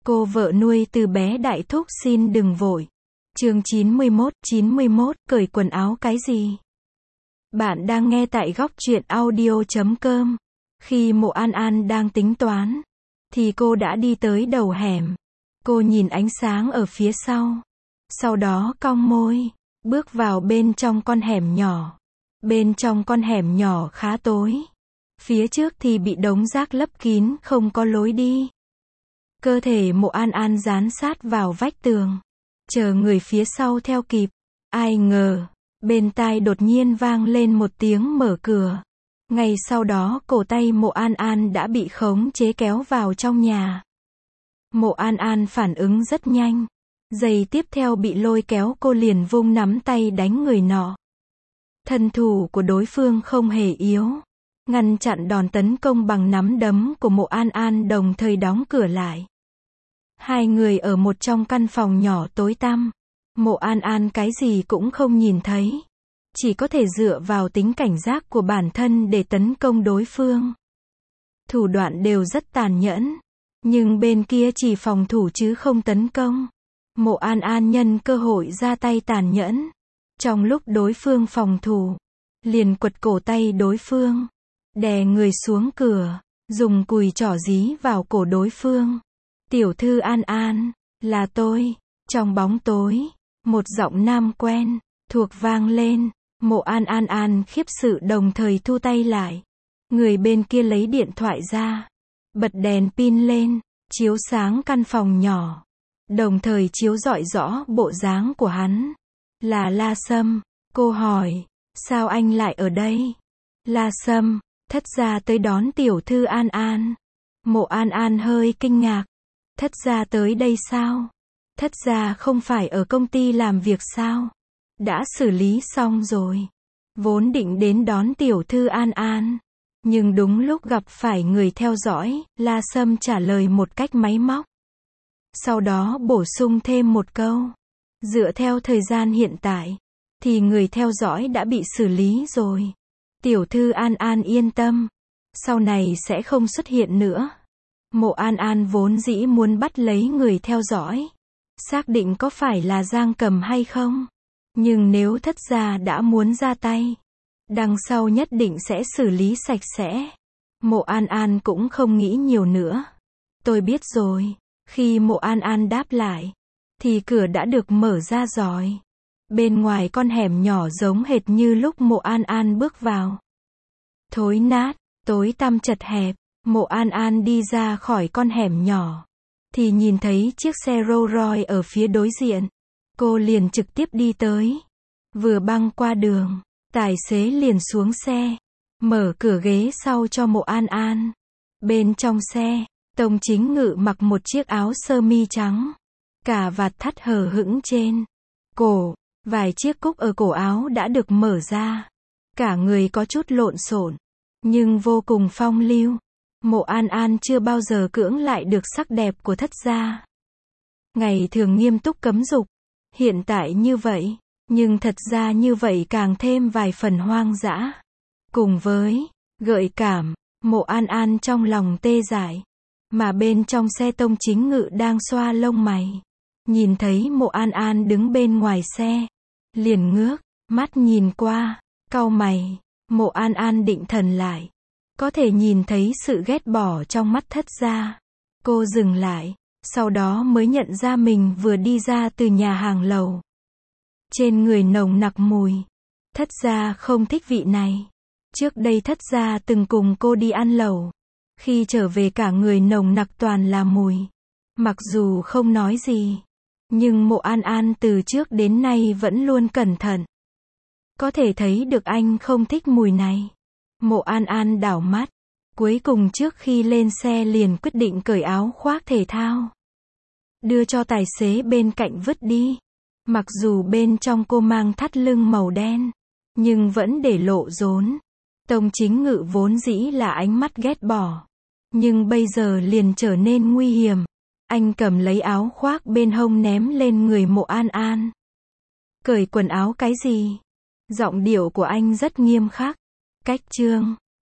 Cô vợ nuôi từ bé đại thúc xin đừng vội. Chương 91, cởi quần áo cái gì? Bạn đang nghe tại góc truyện audio.com. Khi Mộ An An đang tính toán, thì cô đã đi tới đầu hẻm. Cô nhìn ánh sáng ở phía sau. Sau đó cong môi, bước vào bên trong con hẻm nhỏ. Bên trong con hẻm nhỏ khá tối. Phía trước thì bị đống rác lấp kín, không có lối đi. Cơ thể Mộ An An dán sát vào vách tường, chờ người phía sau theo kịp. Ai ngờ, bên tai đột nhiên vang lên một tiếng mở cửa. Ngay sau đó cổ tay Mộ An An đã bị khống chế kéo vào trong nhà. Mộ An An phản ứng rất nhanh. Giây tiếp theo bị lôi kéo, cô liền vung nắm tay đánh người nọ. Thân thủ của đối phương không hề yếu, ngăn chặn đòn tấn công bằng nắm đấm của Mộ An An, đồng thời đóng cửa lại. Hai người ở một trong căn phòng nhỏ tối tăm. Mộ An An cái gì cũng không nhìn thấy, chỉ có thể dựa vào tính cảnh giác của bản thân để tấn công đối phương. Thủ đoạn đều rất tàn nhẫn, nhưng bên kia chỉ phòng thủ chứ không tấn công. Mộ An An nhân cơ hội ra tay tàn nhẫn. Trong lúc đối phương phòng thủ, liền quật cổ tay đối phương, đè người xuống cửa, dùng cùi trỏ dí vào cổ đối phương. Tiểu thư An An, là tôi. Trong bóng tối, một giọng nam quen thuộc vang lên. Mộ An An khiếp sự đồng thời thu tay lại. Người bên kia lấy điện thoại ra, bật đèn pin lên, chiếu sáng căn phòng nhỏ, đồng thời chiếu rọi rõ bộ dáng của hắn. Là La Sâm. Cô hỏi, sao anh lại ở đây? La Sâm, thất gia tới đón tiểu thư An An. Mộ An An hơi kinh ngạc. Thất gia tới đây sao? Thất gia không phải ở công ty làm việc sao? Đã xử lý xong rồi. Vốn định đến đón tiểu thư An An, nhưng đúng lúc gặp phải người theo dõi, La Sâm trả lời một cách máy móc. Sau đó bổ sung thêm một câu. Dựa theo thời gian hiện tại, thì người theo dõi đã bị xử lý rồi. Tiểu thư An An yên tâm, sau này sẽ không xuất hiện nữa. Mộ An An vốn dĩ muốn bắt lấy người theo dõi, xác định có phải là Giang Cầm hay không. Nhưng nếu thất gia đã muốn ra tay, đằng sau nhất định sẽ xử lý sạch sẽ. Mộ An An cũng không nghĩ nhiều nữa. Tôi biết rồi. Khi Mộ An An đáp lại, thì cửa đã được mở ra rồi. Bên ngoài con hẻm nhỏ giống hệt như lúc Mộ An An bước vào. Thối nát, tối tăm chật hẹp. Mộ An An đi ra khỏi con hẻm nhỏ, thì nhìn thấy chiếc xe Rolls Royce ở phía đối diện. Cô liền trực tiếp đi tới. Vừa băng qua đường, tài xế liền xuống xe, mở cửa ghế sau cho Mộ An An. Bên trong xe, Tông Chính Ngự mặc một chiếc áo sơ mi trắng, cà vạt thắt hở hững trên cổ, vài chiếc cúc ở cổ áo đã được mở ra. Cả người có chút lộn xộn, nhưng vô cùng phong lưu. Mộ An An chưa bao giờ cưỡng lại được sắc đẹp của thất gia. Ngày thường nghiêm túc cấm dục, hiện tại như vậy, nhưng thật ra như vậy càng thêm vài phần hoang dã. Cùng với gợi cảm, Mộ An An trong lòng tê dại. Mà bên trong xe Tông Chính Ngự đang xoa lông mày. Nhìn thấy Mộ An An đứng bên ngoài xe, liền ngước mắt nhìn qua, cau mày. Mộ An An định thần lại, có thể nhìn thấy sự ghét bỏ trong mắt thất gia. Cô dừng lại, sau đó mới nhận ra mình vừa đi ra từ nhà hàng lầu. Trên người nồng nặc mùi. Thất gia không thích vị này. Trước đây thất gia từng cùng cô đi ăn lẩu. Khi trở về cả người nồng nặc toàn là mùi. Mặc dù không nói gì, nhưng Mộ An An từ trước đến nay vẫn luôn cẩn thận. Có thể thấy được anh không thích mùi này. Mộ An An đảo mắt. Cuối cùng trước khi lên xe liền quyết định cởi áo khoác thể thao, đưa cho tài xế bên cạnh vứt đi. Mặc dù bên trong cô mang thắt lưng màu đen, nhưng vẫn để lộ rốn. Tông Chính Ngự vốn dĩ là ánh mắt ghét bỏ, nhưng bây giờ liền trở nên nguy hiểm. Anh cầm lấy áo khoác bên hông ném lên người Mộ An An. Cởi quần áo cái gì? Giọng điệu của anh rất nghiêm khắc. Cách chương